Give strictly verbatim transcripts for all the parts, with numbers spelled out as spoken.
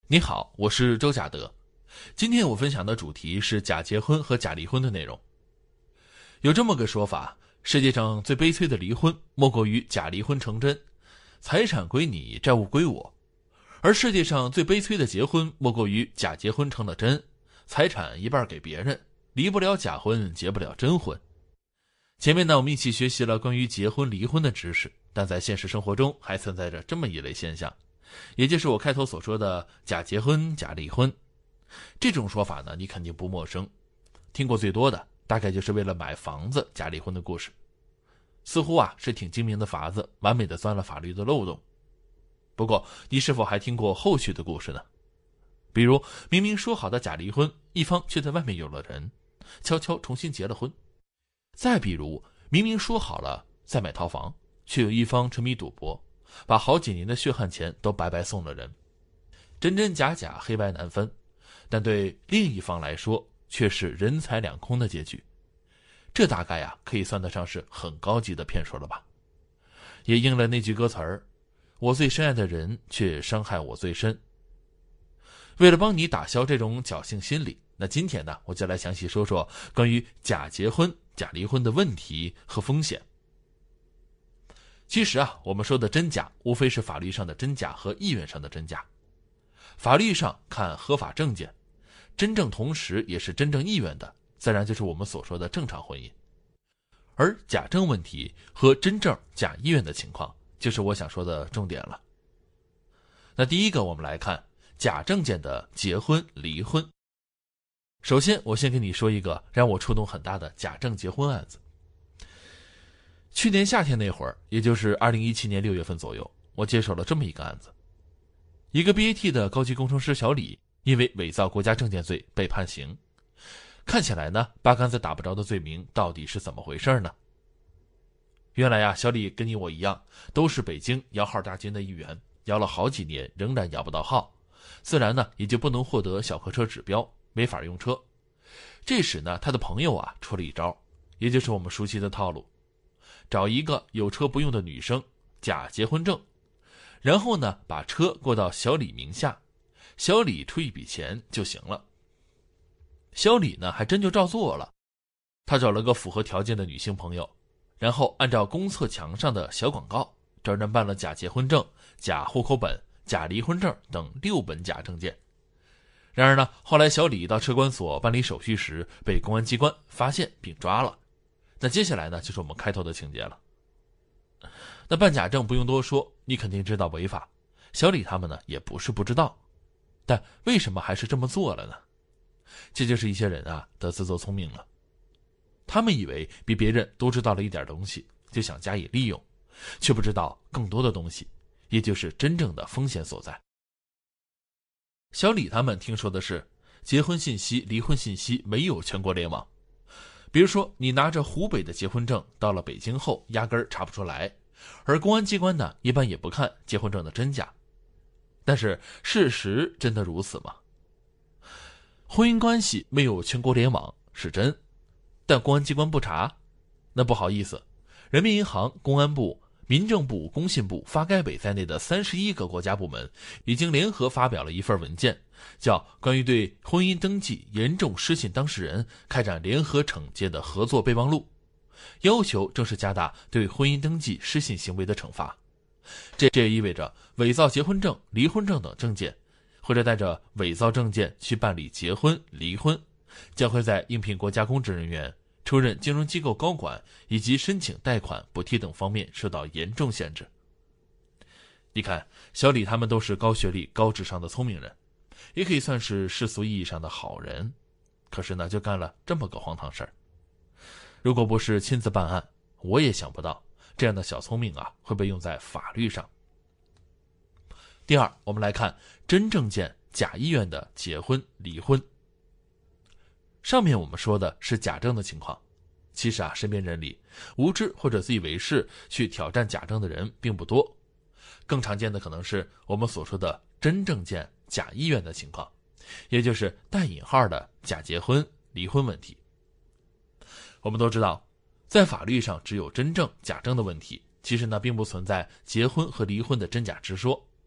你好，我是周甲德。今天我分享的主题是假结婚和假离婚的内容。有这么个说法，世界上最悲催的离婚莫过于假离婚成真，财产归你，债务归我；而世界上最悲催的结婚莫过于假结婚成了真，财产一半给别人，离不了假婚，结不了真婚。前面呢，我们一起学习了关于结婚离婚的知识，但在现实生活中还存在着这么一类现象，也就是我开头所说的假结婚、假离婚。这种说法呢，你肯定不陌生，听过最多的大概就是为了买房子假离婚的故事，似乎啊是挺精明的法子，完美的钻了法律的漏洞。不过你是否还听过后续的故事呢？比如明明说好的假离婚，一方却在外面有了人，悄悄重新结了婚。再比如明明说好了再买套房，却有一方沉迷赌博，把好几年的血汗钱都白白送了人。真真假假，黑白难分，但对另一方来说却是人财两空的结局。这大概呀、啊，可以算得上是很高级的骗术了吧。也应了那句歌词儿，我最深爱的人却伤害我最深。为了帮你打消这种侥幸心理，那今天呢，我就来详细说说关于假结婚、假离婚的问题和风险。其实啊，我们说的真假，无非是法律上的真假和意愿上的真假。法律上看合法证件，真正同时也是真正意愿的，自然就是我们所说的正常婚姻。而假证问题和真正假意愿的情况，就是我想说的重点了。那第一个，我们来看假证件的结婚、离婚。首先，我先跟你说一个让我触动很大的假证结婚案子。去年夏天那会儿，也就是二零一七年六月份左右，我接手了这么一个案子。一个 B A T 的高级工程师小李，因为伪造国家证件罪被判刑。看起来呢，八竿子打不着的罪名到底是怎么回事呢？原来呀、啊，小李跟你我一样，都是北京摇号大军的一员，摇了好几年仍然摇不到号，自然呢也就不能获得小客车指标，没法用车。这时呢，他的朋友啊出了一招，也就是我们熟悉的套路，找一个有车不用的女生，假结婚证，然后呢把车过到小李名下，小李出一笔钱就行了。小李呢还真就照做了，他找了个符合条件的女性朋友，然后按照公厕墙上的小广告，找人办了假结婚证、假户口本、假离婚证等六本假证件。然而呢，后来小李到车管所办理手续时，被公安机关发现并抓了。那接下来呢，就是我们开头的情节了。那办假证不用多说，你肯定知道违法，小李他们呢也不是不知道，但为什么还是这么做了呢？这就是一些人啊的自作聪明了。他们以为比别人都知道了一点东西，就想加以利用，却不知道更多的东西，也就是真正的风险所在。小李他们听说的是结婚信息、离婚信息没有全国联网，比如说你拿着湖北的结婚证到了北京后压根儿查不出来，而公安机关呢一般也不看结婚证的真假。但是事实真的如此吗？婚姻关系没有全国联网是真，但公安机关不查，那不好意思，人民银行、公安部、民政部、工信部、发改委在内的三十一个国家部门已经联合发表了一份文件，叫《关于对婚姻登记严重失信当事人开展联合惩戒的合作备忘录》，要求正式加大对婚姻登记失信行为的惩罚。这这也意味着伪造结婚证、离婚证等证件，或者带着伪造证件去办理结婚、离婚，将会在应聘国家公职人员、出任金融机构高管以及申请贷款补贴等方面受到严重限制。你看，小李他们都是高学历、高智商的聪明人，也可以算是世俗意义上的好人，可是呢，就干了这么个荒唐事儿。如果不是亲自办案，我也想不到这样的小聪明啊会被用在法律上。第二，我们来看真证件、假意愿的结婚、离婚。上面我们说的是假证的情况，其实啊，身边人里无知或者自以为是去挑战假证的人并不多。更常见的可能是我们所说的真证件、假意愿的情况，也就是带引号的假结婚、离婚问题。我们都知道，在法律上只有真证、假证的问题，其实呢并不存在结婚和离婚的真假之说。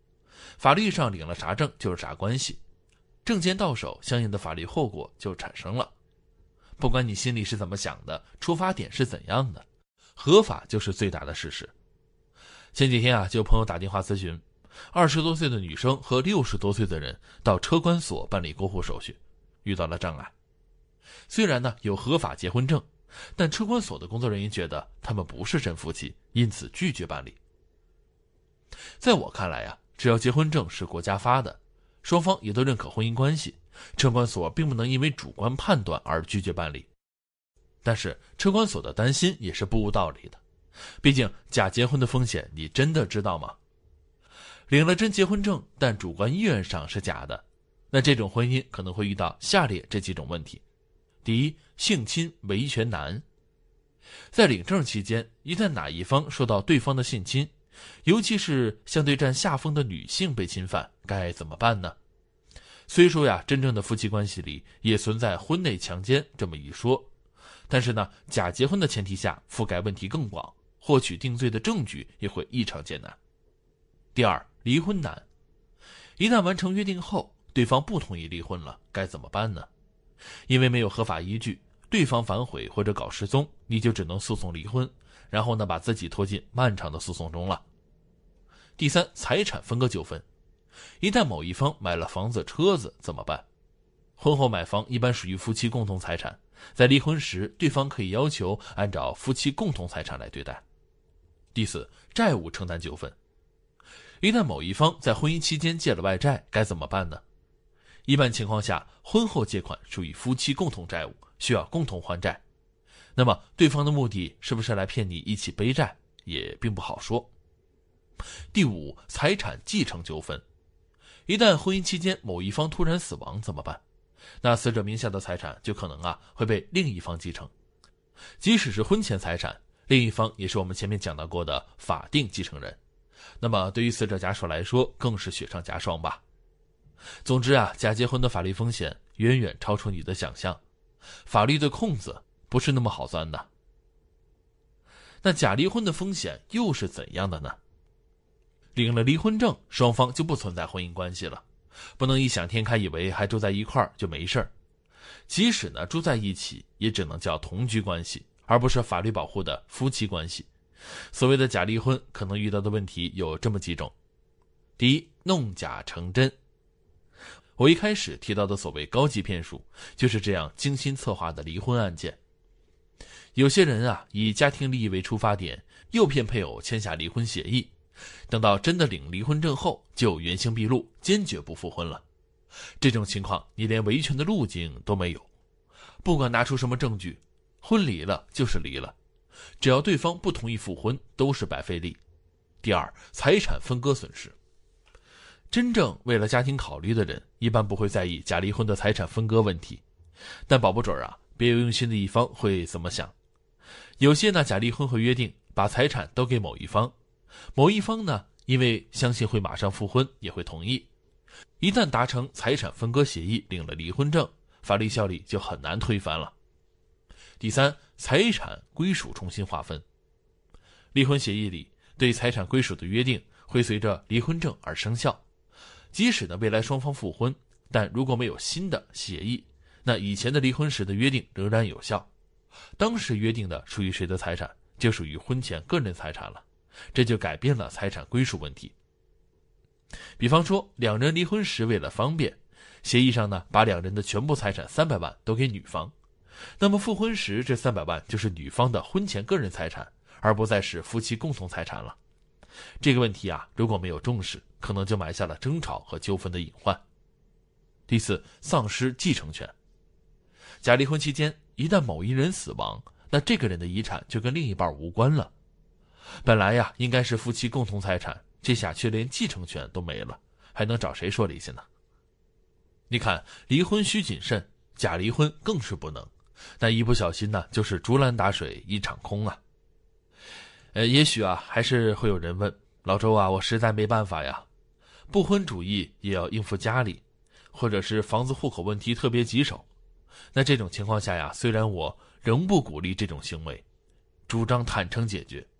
法律上领了啥证就是啥关系，证件到手，相应的法律后果就产生了。不管你心里是怎么想的，出发点是怎样的，合法就是最大的事实。前几天啊，就有朋友打电话咨询，二十多岁的女生和六十多岁的人到车管所办理过户手续，遇到了障碍。虽然呢有合法结婚证，但车管所的工作人员觉得他们不是真夫妻，因此拒绝办理。在我看来啊，只要结婚证是国家发的，双方也都认可婚姻关系，车管所并不能因为主观判断而拒绝办理。但是车管所的担心也是不无道理的，毕竟假结婚的风险你真的知道吗？领了真结婚证，但主观意愿上是假的，那这种婚姻可能会遇到下列这几种问题。第一，性侵维权难。在领证期间，一旦哪一方受到对方的性侵，尤其是相对占下风的女性被侵犯，该怎么办呢？虽说呀，真正的夫妻关系里也存在婚内强奸这么一说，但是呢，假结婚的前提下，覆盖问题更广，获取定罪的证据也会异常艰难。第二，离婚难。一旦完成约定后，对方不同意离婚了，该怎么办呢？因为没有合法依据，对方反悔或者搞失踪，你就只能诉讼离婚，然后呢，把自己拖进漫长的诉讼中了。第三，财产分割纠纷。一旦某一方买了房子、车子怎么办？婚后买房一般属于夫妻共同财产，在离婚时，对方可以要求按照夫妻共同财产来对待。第四，债务承担纠纷。一旦某一方在婚姻期间借了外债，该怎么办呢？一般情况下，婚后借款属于夫妻共同债务，需要共同还债。那么对方的目的是不是来骗你一起背债，也并不好说。第五，财产继承纠纷。一旦婚姻期间某一方突然死亡怎么办？那死者名下的财产就可能啊会被另一方继承。即使是婚前财产，另一方也是我们前面讲到过的法定继承人。那么对于死者家属来说，更是雪上加霜吧。总之啊，假结婚的法律风险远远超出你的想象，法律的空子不是那么好钻的。那假离婚的风险又是怎样的呢？领了离婚证，双方就不存在婚姻关系了，不能异想天开以为还住在一块儿就没事儿。即使呢住在一起，也只能叫同居关系，而不是法律保护的夫妻关系。所谓的假离婚可能遇到的问题有这么几种。第一，弄假成真。我一开始提到的所谓高级骗术，就是这样精心策划的离婚案件。有些人啊，以家庭利益为出发点，诱骗配偶签下离婚协议，等到真的领离婚证后，就原形毕露，坚决不复婚了。这种情况，你连维权的路径都没有。不管拿出什么证据，婚离了就是离了，只要对方不同意复婚，都是白费力。第二，财产分割损失。真正为了家庭考虑的人，一般不会在意假离婚的财产分割问题，但保不准啊，别有用心的一方会怎么想。有些呢，假离婚会约定把财产都给某一方，某一方呢，因为相信会马上复婚，也会同意。一旦达成财产分割协议，领了离婚证，法律效力就很难推翻了。第三，财产归属重新划分。离婚协议里对财产归属的约定会随着离婚证而生效。即使呢未来双方复婚，但如果没有新的协议，那以前的离婚时的约定仍然有效。当时约定的属于谁的财产，就属于婚前个人财产了，这就改变了财产归属问题。比方说，两人离婚时为了方便，协议上呢把两人的全部财产三百万都给女方，那么复婚时这三百万就是女方的婚前个人财产，而不再是夫妻共同财产了。这个问题啊，如果没有重视，可能就埋下了争吵和纠纷的隐患。第四，丧失继承权。假离婚期间，一旦某一人死亡，那这个人的遗产就跟另一半无关了。本来呀，应该是夫妻共同财产，这下却连继承权都没了，还能找谁说理去呢？你看，离婚需谨慎，假离婚更是不能。但一不小心呢，就是竹篮打水一场空啊。呃，也许啊，还是会有人问老周啊，我实在没办法呀，不婚主义也要应付家里，或者是房子户口问题特别棘手。那这种情况下呀，虽然我仍不鼓励这种行为，主张坦诚解决，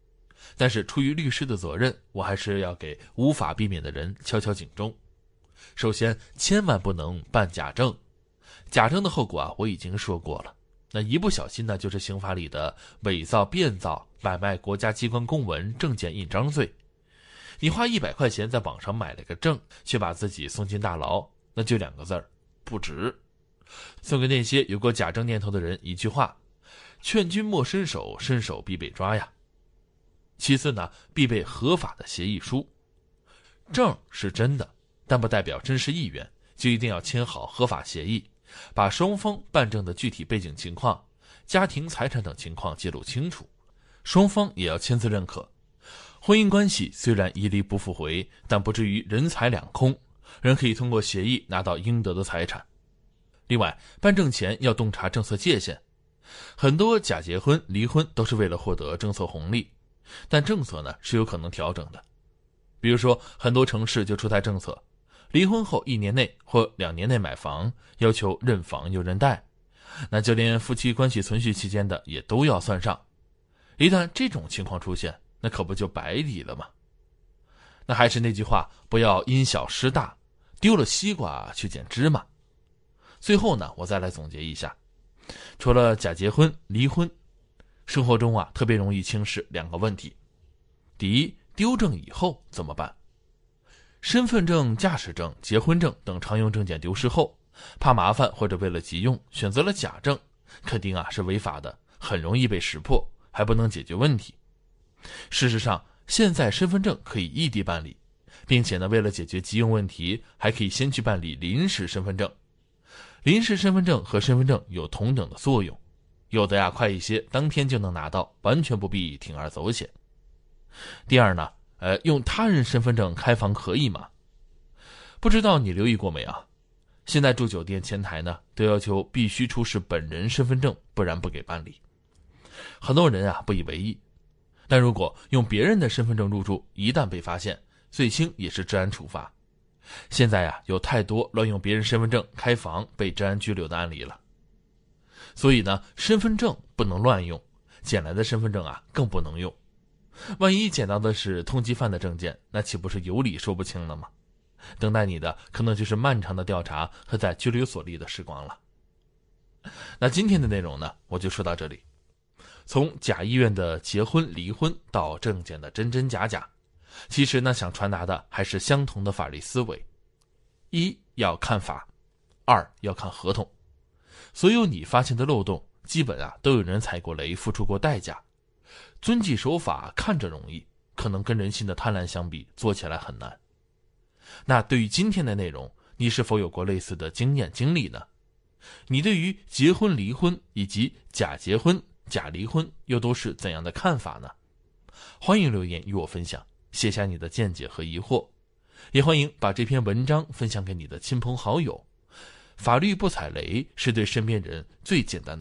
但是出于律师的责任，我还是要给无法避免的人敲敲警钟。首先，千万不能办假证。假证的后果啊，我已经说过了。那一不小心呢，就是刑法里的伪造、变造、买卖国家机关公文、证件印章罪。你花一百块钱在网上买了个证，却把自己送进大牢，那就两个字儿，不值。送给那些有过假证念头的人一句话：劝君莫伸手，伸手必被抓呀。其次呢，必备合法的协议书。证是真的，但不代表真实意愿，就一定要签好合法协议，把双方办证的具体背景情况、家庭财产等情况揭露清楚，双方也要签字认可。婚姻关系虽然一离不复回，但不至于人财两空，人可以通过协议拿到应得的财产。另外，办证前要洞察政策界限。很多假结婚、离婚都是为了获得政策红利，但政策呢是有可能调整的。比如说，很多城市就出台政策，离婚后一年内或两年内买房，要求认房又认贷，那就连夫妻关系存续期间的也都要算上。一旦这种情况出现，那可不就白抵了吗？那还是那句话，不要因小失大，丢了西瓜去捡芝麻。最后呢，我再来总结一下，除了假结婚、离婚，生活中啊特别容易轻视两个问题。第一，丢证以后怎么办？身份证、驾驶证、结婚证等常用证件丢失后，怕麻烦或者为了急用选择了假证，肯定啊是违法的，很容易被识破，还不能解决问题。事实上，现在身份证可以异地办理，并且呢，为了解决急用问题，还可以先去办理临时身份证。临时身份证和身份证有同等的作用，有的呀快一些，当天就能拿到，完全不必铤而走险。第二呢，呃，用他人身份证开房可以吗？不知道你留意过没啊？现在住酒店前台呢，都要求必须出示本人身份证，不然不给办理。很多人啊不以为意，但如果用别人的身份证入住，一旦被发现，最轻也是治安处罚。现在啊，有太多乱用别人身份证开房被治安拘留的案例了。所以呢，身份证不能乱用，捡来的身份证啊更不能用。万一捡到的是通缉犯的证件，那岂不是有理说不清了吗？等待你的可能就是漫长的调查和在拘留所里的时光了。那今天的内容呢，我就说到这里。从假意愿的结婚离婚到证件的真真假假，其实呢想传达的还是相同的法律思维。一要看法，二要看合同。所有你发现的漏洞，基本啊都有人踩过雷，付出过代价。遵纪守法看着容易，可能跟人性的贪婪相比，做起来很难。那对于今天的内容，你是否有过类似的经验经历呢？你对于结婚离婚以及假结婚假离婚又都是怎样的看法呢？欢迎留言与我分享，写下你的见解和疑惑，也欢迎把这篇文章分享给你的亲朋好友。法律不踩雷是对身边人最简单的